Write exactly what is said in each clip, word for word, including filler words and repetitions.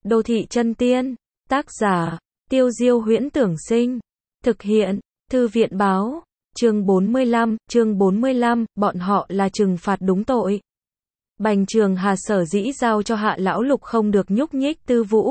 Đô thị chân tiên, tác giả, Tiêu Diêu Huyễn Tưởng Sinh, thực hiện, Thư viện báo, chương bốn mươi lăm, chương bốn mươi lăm, bọn họ là trừng phạt đúng tội. Bành Trường Hà sở dĩ giao cho Hạ Lão Lục không được nhúc nhích Tư Vũ.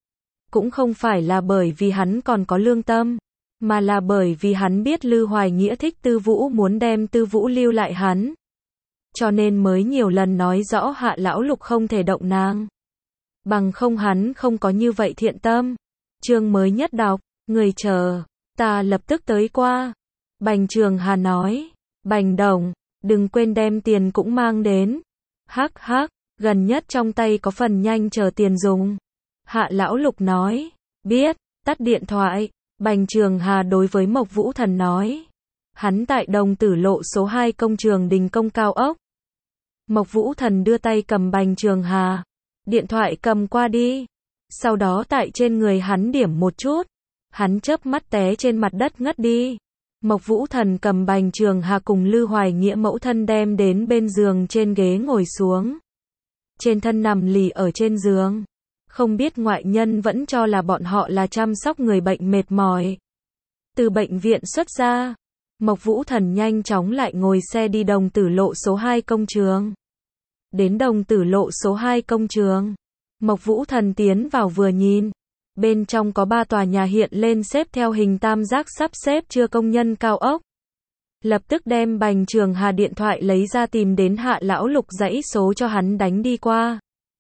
Cũng không phải là bởi vì hắn còn có lương tâm, mà là bởi vì hắn biết Lư Hoài Nghĩa thích Tư Vũ, muốn đem Tư Vũ lưu lại hắn. Cho nên mới nhiều lần nói rõ Hạ Lão Lục không thể động nàng. Bằng không hắn không có như vậy thiện tâm. Chương mới nhất đọc, người chờ, ta lập tức tới qua. Bành Trường Hà nói, Bành Đồng, đừng quên đem tiền cũng mang đến. Hắc hắc, gần nhất trong tay có phần nhanh chờ tiền dùng. Hạ Lão Lục nói, biết, tắt điện thoại. Bành Trường Hà đối với Mộc Vũ Thần nói, hắn tại Đồng Tử Lộ số hai công trường đình công cao ốc. Mộc Vũ Thần đưa tay cầm Bành Trường Hà, điện thoại cầm qua đi. Sau đó tại trên người hắn điểm một chút, hắn chớp mắt té trên mặt đất ngất đi. Mộc Vũ Thần cầm Bành Trường Hà cùng Lư Hoài Nghĩa mẫu thân đem đến bên giường, trên ghế ngồi xuống. Trên thân nằm lì ở trên giường. Không biết ngoại nhân vẫn cho là bọn họ là chăm sóc người bệnh mệt mỏi. Từ bệnh viện xuất ra, Mộc Vũ Thần nhanh chóng lại ngồi xe đi Đồng Tử Lộ số hai công trường. Đến Đồng Tử Lộ số hai công trường, Mộc Vũ Thần tiến vào vừa nhìn. Bên trong có ba tòa nhà hiện lên xếp theo hình tam giác sắp xếp chưa công nhân cao ốc. Lập tức đem Bành Trường Hà điện thoại lấy ra tìm đến Hạ Lão Lục dãy số cho hắn đánh đi qua.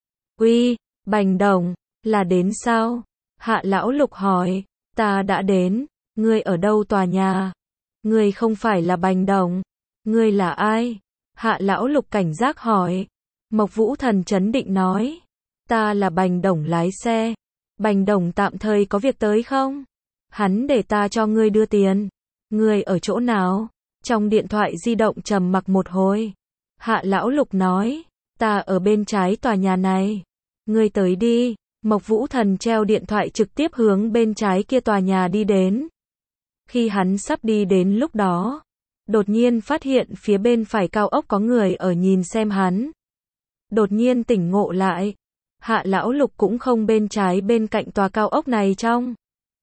Uy, Bành Đồng, là đến sao? Hạ Lão Lục hỏi, ta đã đến, ngươi ở đâu tòa nhà? Ngươi không phải là Bành Đồng, ngươi là ai? Hạ Lão Lục cảnh giác hỏi. Mộc Vũ Thần trấn định nói, ta là Bành Đồng lái xe. Bành Đồng tạm thời có việc tới không? Hắn để ta cho ngươi đưa tiền. Ngươi ở chỗ nào? Trong điện thoại di động trầm mặc một hồi. Hạ Lão Lục nói, ta ở bên trái tòa nhà này. Ngươi tới đi. Mộc Vũ Thần treo điện thoại trực tiếp hướng bên trái kia tòa nhà đi đến. Khi hắn sắp đi đến lúc đó, đột nhiên phát hiện phía bên phải cao ốc có người ở nhìn xem hắn. Đột nhiên tỉnh ngộ lại. Hạ Lão Lục cũng không bên trái bên cạnh tòa cao ốc này trong,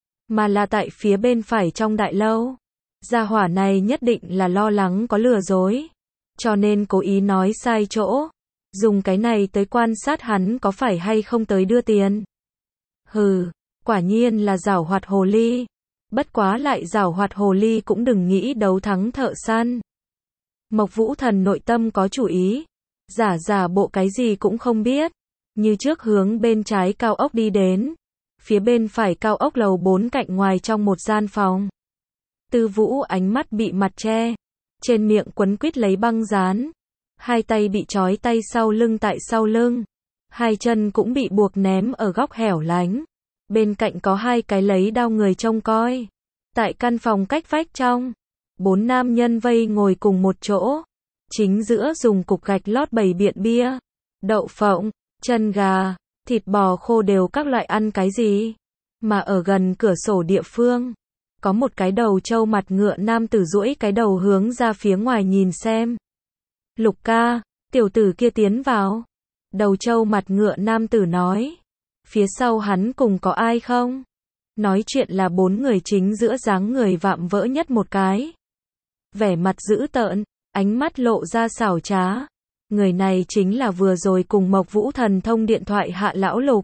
mà là tại phía bên phải trong đại lâu. Gia hỏa này nhất định là lo lắng có lừa dối, cho nên cố ý nói sai chỗ, dùng cái này tới quan sát hắn có phải hay không tới đưa tiền. Hừ, quả nhiên là giảo hoạt hồ ly. Bất quá lại giảo hoạt hồ ly cũng đừng nghĩ đấu thắng thợ săn. Mộc Vũ Thần nội tâm có chủ ý, giả giả bộ cái gì cũng không biết. Như trước hướng bên trái cao ốc đi đến. Phía bên phải cao ốc lầu bốn cạnh ngoài trong một gian phòng. Tư Vũ ánh mắt bị mặt che, trên miệng quấn quýt lấy băng dán, hai tay bị trói tay sau lưng tại sau lưng, hai chân cũng bị buộc ném ở góc hẻo lánh. Bên cạnh có hai cái lấy đao người trông coi. Tại căn phòng cách vách trong, bốn nam nhân vây ngồi cùng một chỗ. Chính giữa dùng cục gạch lót bày biện bia, đậu phộng, chân gà, thịt bò khô đều các loại ăn cái gì. Mà ở gần cửa sổ địa phương, có một cái đầu trâu mặt ngựa nam tử duỗi cái đầu hướng ra phía ngoài nhìn xem. Lục ca, tiểu tử kia tiến vào. Đầu trâu mặt ngựa nam tử nói. Phía sau hắn cùng có ai không? Nói chuyện là bốn người, chính giữa dáng người vạm vỡ nhất một cái. Vẻ mặt dữ tợn, ánh mắt lộ ra xảo trá. Người này chính là vừa rồi cùng Mộc Vũ Thần thông điện thoại Hạ Lão Lục.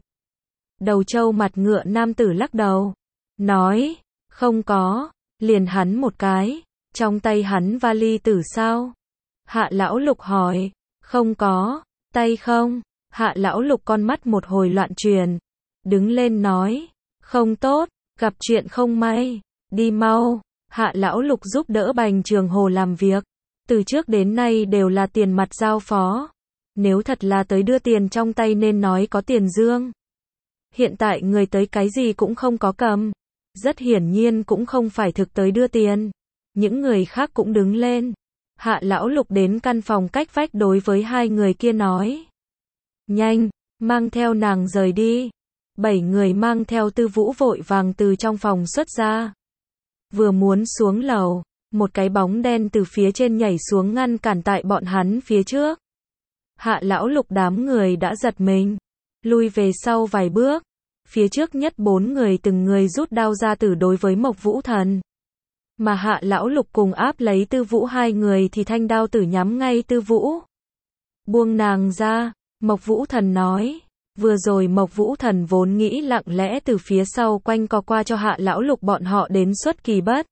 Đầu trâu mặt ngựa nam tử lắc đầu, nói, không có, liền hắn một cái, trong tay hắn vali tử sao? Hạ Lão Lục hỏi, không có, tay không? Hạ Lão Lục con mắt một hồi loạn truyền, đứng lên nói, không tốt, gặp chuyện không may, đi mau. Hạ Lão Lục giúp đỡ Bành Trường Hồ làm việc. Từ trước đến nay đều là tiền mặt giao phó. Nếu thật là tới đưa tiền trong tay nên nói có tiền dương. Hiện tại người tới cái gì cũng không có cầm. Rất hiển nhiên cũng không phải thực tới đưa tiền. Những người khác cũng đứng lên. Hạ Lão Lục đến căn phòng cách vách đối với hai người kia nói. Nhanh, mang theo nàng rời đi. Bảy người mang theo Tư Vũ vội vàng từ trong phòng xuất ra. Vừa muốn xuống lầu, một cái bóng đen từ phía trên nhảy xuống ngăn cản tại bọn hắn phía trước. Hạ Lão Lục đám người đã giật mình, lui về sau vài bước. Phía trước nhất bốn người từng người rút đao ra tử đối với Mộc Vũ Thần. Mà Hạ Lão Lục cùng áp lấy Tư Vũ hai người thì thanh đao tử nhắm ngay Tư Vũ. Buông nàng ra, Mộc Vũ Thần nói. Vừa rồi Mộc Vũ Thần vốn nghĩ lặng lẽ từ phía sau quanh co qua cho Hạ Lão Lục bọn họ đến xuất kỳ bất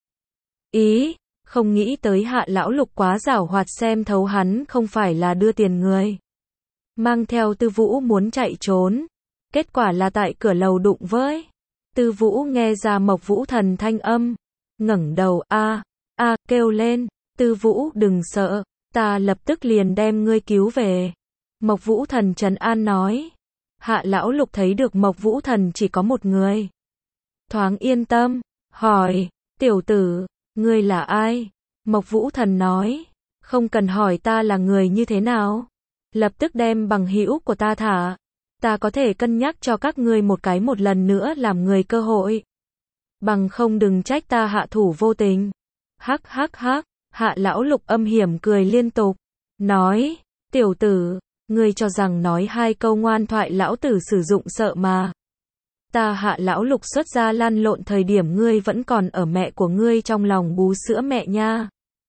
ý, không nghĩ tới Hạ Lão Lục quá giảo hoạt xem thấu hắn không phải là đưa tiền người. Mang theo Tư Vũ muốn chạy trốn, kết quả là tại cửa lầu đụng với. Tư Vũ nghe ra Mộc Vũ Thần thanh âm, ngẩng đầu a a kêu lên, Tư Vũ đừng sợ, ta lập tức liền đem ngươi cứu về. Mộc Vũ Thần trấn an nói. Hạ Lão Lục thấy được Mộc Vũ Thần chỉ có một người, thoáng yên tâm, hỏi, tiểu tử, ngươi là ai? Mộc Vũ Thần nói, không cần hỏi ta là người như thế nào, lập tức đem bằng hữu của ta thả, ta có thể cân nhắc cho các ngươi một cái một lần nữa làm người cơ hội. Bằng không đừng trách ta hạ thủ vô tình. Hắc hắc hắc, Hạ Lão Lục âm hiểm cười liên tục, nói, tiểu tử, ngươi cho rằng nói hai câu ngoan thoại lão tử sử dụng sợ mà. Ta Hạ Lão Lục xuất ra lăn lộn thời điểm ngươi vẫn còn ở mẹ của ngươi trong lòng bú sữa mẹ nha.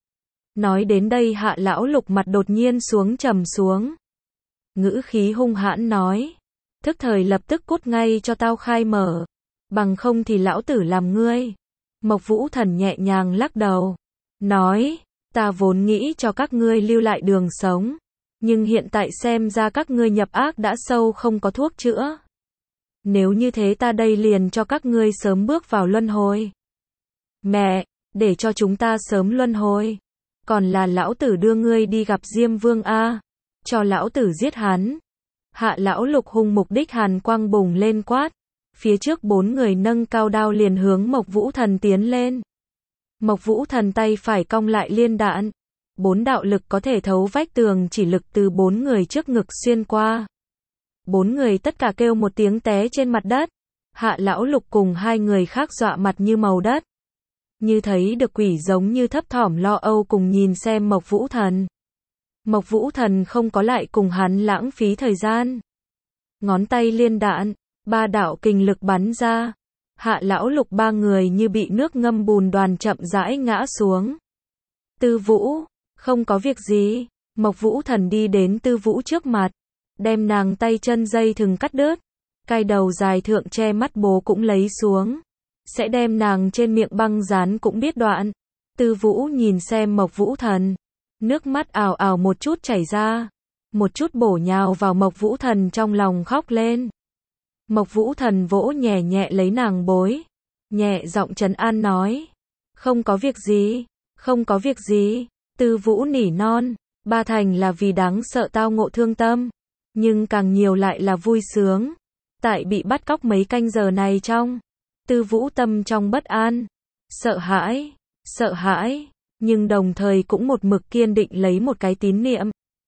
Nói đến đây Hạ Lão Lục mặt đột nhiên xuống trầm xuống. Ngữ khí hung hãn nói, thức thời lập tức cút ngay cho tao khai mở, bằng không thì lão tử làm ngươi. Mộc Vũ Thần nhẹ nhàng lắc đầu, nói, ta vốn nghĩ cho các ngươi lưu lại đường sống, nhưng hiện tại xem ra các ngươi nhập ác đã sâu không có thuốc chữa. Nếu như thế ta đây liền cho các ngươi sớm bước vào luân hồi. Mẹ, để cho chúng ta sớm luân hồi. Còn là lão tử đưa ngươi đi gặp Diêm Vương a, cho lão tử giết hắn. Hạ Lão Lục hung mục đích hàn quang bùng lên quát. Phía trước bốn người nâng cao đao liền hướng Mộc Vũ Thần tiến lên. Mộc Vũ Thần tay phải cong lại liên đạn. Bốn đạo lực có thể thấu vách tường chỉ lực từ bốn người trước ngực xuyên qua. Bốn người tất cả kêu một tiếng té trên mặt đất. Hạ Lão Lục cùng hai người khác dọa mặt như màu đất. Như thấy được quỷ giống như thấp thỏm lo âu cùng nhìn xem Mộc Vũ Thần. Mộc Vũ Thần không có lại cùng hắn lãng phí thời gian. Ngón tay liên đạn, ba đạo kình lực bắn ra. Hạ Lão Lục ba người như bị nước ngâm bùn đoàn chậm rãi ngã xuống. Tư Vũ, không có việc gì. Mộc Vũ Thần đi đến Tư Vũ trước mặt, đem nàng tay chân dây thừng cắt đứt, cai đầu dài thượng che mắt bố cũng lấy xuống, sẽ đem nàng trên miệng băng dán cũng biết đoạn. Tư Vũ nhìn xem Mộc Vũ Thần, nước mắt ào ào một chút chảy ra, một chút bổ nhào vào Mộc Vũ Thần trong lòng khóc lên. Mộc Vũ Thần vỗ nhẹ nhẹ lấy nàng bối, nhẹ giọng trấn an nói, không có việc gì, không có việc gì. Tư Vũ nỉ non, ba thành là vì đáng sợ tao ngộ thương tâm, nhưng càng nhiều lại là vui sướng. Tại bị bắt cóc mấy canh giờ này trong, Tư Vũ tâm trong bất an, sợ hãi, sợ hãi, nhưng đồng thời cũng một mực kiên định lấy một cái tín niệm.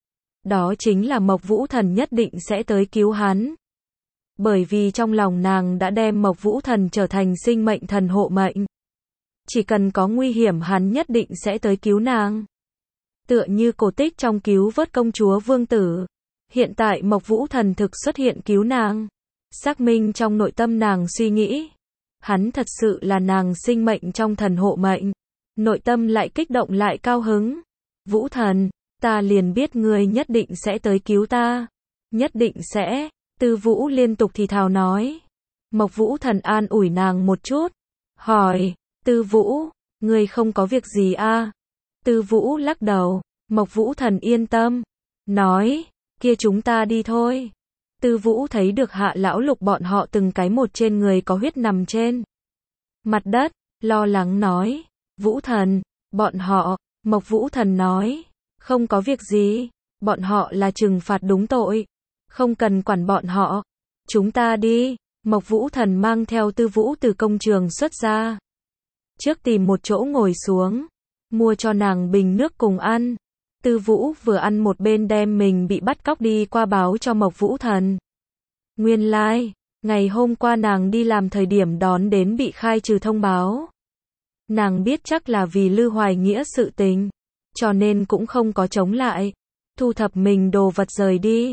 Đó chính là Mộc Vũ Thần nhất định sẽ tới cứu hắn. Bởi vì trong lòng nàng đã đem Mộc Vũ Thần trở thành sinh mệnh thần hộ mệnh. Chỉ cần có nguy hiểm hắn nhất định sẽ tới cứu nàng. Tựa như cổ tích trong cứu vớt công chúa Vương Tử. Hiện tại Mộc Vũ Thần thực xuất hiện cứu nàng. Xác minh trong nội tâm nàng suy nghĩ. Hắn thật sự là nàng sinh mệnh trong thần hộ mệnh. Nội tâm lại kích động lại cao hứng. Vũ Thần, ta liền biết ngươi nhất định sẽ tới cứu ta. Nhất định sẽ. Tư Vũ liên tục thì thào nói. Mộc Vũ Thần an ủi nàng một chút. Hỏi, Tư Vũ, ngươi không có việc gì a? Tư Vũ lắc đầu. Mộc Vũ Thần yên tâm. Nói, kia chúng ta đi thôi. Tư Vũ thấy được Hạ Lão Lục bọn họ từng cái một trên người có huyết nằm trên mặt đất, lo lắng nói. Vũ Thần, bọn họ. Mộc Vũ Thần nói, không có việc gì, bọn họ là trừng phạt đúng tội, không cần quản bọn họ, chúng ta đi. Mộc Vũ Thần mang theo Tư Vũ từ công trường xuất ra, trước tìm một chỗ ngồi xuống, mua cho nàng bình nước cùng ăn. Tư Vũ vừa ăn một bên đem mình bị bắt cóc đi qua báo cho Mộc Vũ Thần. Nguyên lai, like, ngày hôm qua nàng đi làm thời điểm đón đến bị khai trừ thông báo. Nàng biết chắc là vì Lư Hoài Nghĩa sự tình, cho nên cũng không có chống lại, thu thập mình đồ vật rời đi.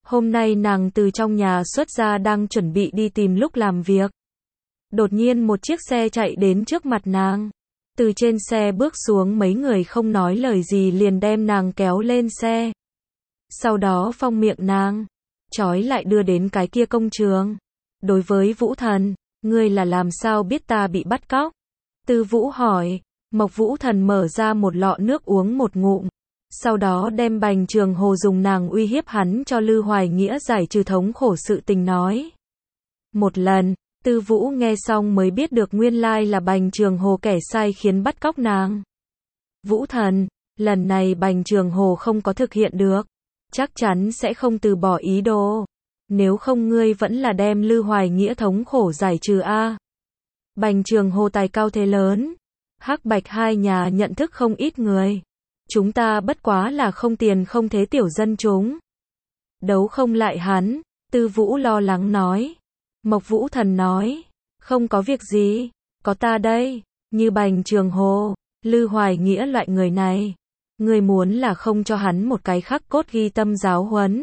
Hôm nay nàng từ trong nhà xuất ra đang chuẩn bị đi tìm lúc làm việc. Đột nhiên một chiếc xe chạy đến trước mặt nàng. Từ trên xe bước xuống mấy người không nói lời gì liền đem nàng kéo lên xe. Sau đó phong miệng nàng, trói lại đưa đến cái kia công trường. Đối với Vũ Thần, ngươi là làm sao biết ta bị bắt cóc? Tư Vũ hỏi. Mộc Vũ Thần mở ra một lọ nước uống một ngụm. Sau đó đem Bành Trường Hồ dùng nàng uy hiếp hắn cho Lư Hoài Nghĩa giải trừ thống khổ sự tình nói. Một lần, Tư Vũ nghe xong mới biết được nguyên lai là Bành Trường Hồ kẻ sai khiến bắt cóc nàng. Vũ Thần, lần này Bành Trường Hồ không có thực hiện được. Chắc chắn sẽ không từ bỏ ý đồ. Nếu không ngươi vẫn là đem Lư Hoài Nghĩa thống khổ giải trừ a. Bành Trường Hồ tài cao thế lớn. Hắc Bạch hai nhà nhận thức không ít người. Chúng ta bất quá là không tiền không thế tiểu dân chúng. Đấu không lại hắn, Tư Vũ lo lắng nói. Mộc Vũ Thần nói, không có việc gì, có ta đây, như Bành Trường Hồ, Lư Hoài Nghĩa loại người này. Người muốn là không cho hắn một cái khắc cốt ghi tâm giáo huấn.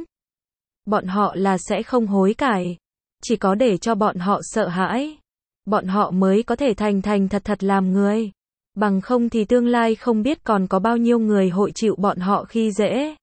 Bọn họ là sẽ không hối cải, chỉ có để cho bọn họ sợ hãi. Bọn họ mới có thể thành thành thật thật làm người. Bằng không thì tương lai không biết còn có bao nhiêu người hội chịu bọn họ khi dễ.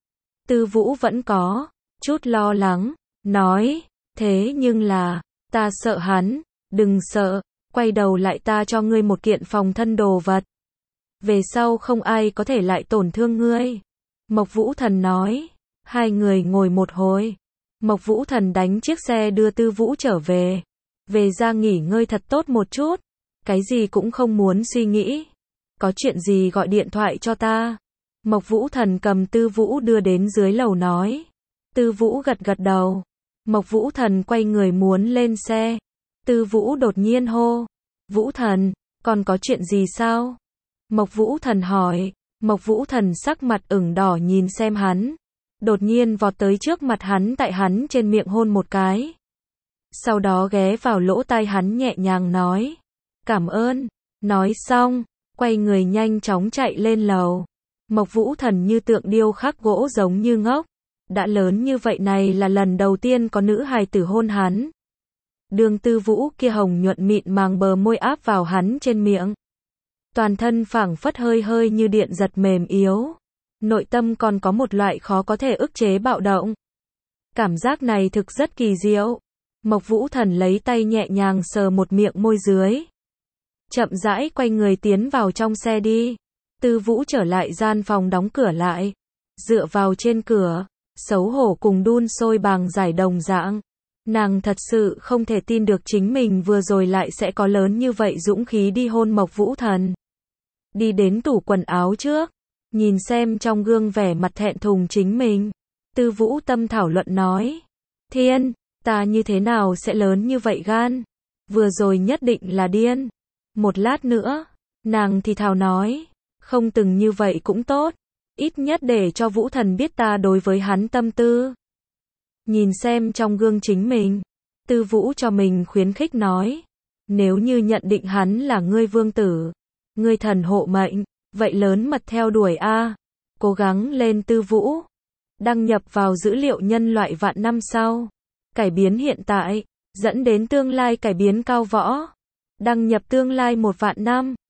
Tư Vũ vẫn có chút lo lắng, nói, thế nhưng là, ta sợ hắn, đừng sợ, quay đầu lại ta cho ngươi một kiện phòng thân đồ vật. Về sau không ai có thể lại tổn thương ngươi. Mộc Vũ Thần nói, hai người ngồi một hồi. Mộc Vũ Thần đánh chiếc xe đưa Tư Vũ trở về. Về ra nghỉ ngơi thật tốt một chút. Cái gì cũng không muốn suy nghĩ. Có chuyện gì gọi điện thoại cho ta. Mộc Vũ Thần cầm Tư Vũ đưa đến dưới lầu nói. Tư Vũ gật gật đầu. Mộc Vũ Thần quay người muốn lên xe. Tư Vũ đột nhiên hô. Vũ Thần, còn có chuyện gì sao? Mộc Vũ Thần hỏi. Mộc Vũ Thần sắc mặt ửng đỏ nhìn xem hắn. Đột nhiên vọt tới trước mặt hắn tại hắn trên miệng hôn một cái. Sau đó ghé vào lỗ tai hắn nhẹ nhàng nói. Cảm ơn. Nói xong, quay người nhanh chóng chạy lên lầu. Mộc Vũ Thần như tượng điêu khắc gỗ giống như ngốc. Đã lớn như vậy này là lần đầu tiên có nữ hài tử hôn hắn. Đường Tư Vũ kia hồng nhuận mịn màng bờ môi áp vào hắn trên miệng. Toàn thân phảng phất hơi hơi như điện giật mềm yếu. Nội tâm còn có một loại khó có thể ức chế bạo động. Cảm giác này thực rất kỳ diệu. Mộc Vũ Thần lấy tay nhẹ nhàng sờ một miệng môi dưới. Chậm rãi quay người tiến vào trong xe đi. Tư Vũ trở lại gian phòng đóng cửa lại. Dựa vào trên cửa, xấu hổ cùng đun sôi bàng giải đồng dạng. Nàng thật sự không thể tin được chính mình vừa rồi lại sẽ có lớn như vậy dũng khí đi hôn Mộc Vũ Thần. Đi đến tủ quần áo trước, nhìn xem trong gương vẻ mặt thẹn thùng chính mình. Tư Vũ tâm thảo luận nói. Thiên, ta như thế nào sẽ lớn như vậy gan? Vừa rồi nhất định là điên. Một lát nữa, nàng thì thào nói. Không từng như vậy cũng tốt. Ít nhất để cho Vũ Thần biết ta đối với hắn tâm tư. Nhìn xem trong gương chính mình. Tư Vũ cho mình khuyến khích nói. Nếu như nhận định hắn là ngươi vương tử, ngươi thần hộ mệnh, vậy lớn mật theo đuổi a. Cố gắng lên Tư Vũ. Đăng nhập vào dữ liệu nhân loại vạn năm sau. Cải biến hiện tại, dẫn đến tương lai cải biến cao võ. Đăng nhập tương lai một vạn năm.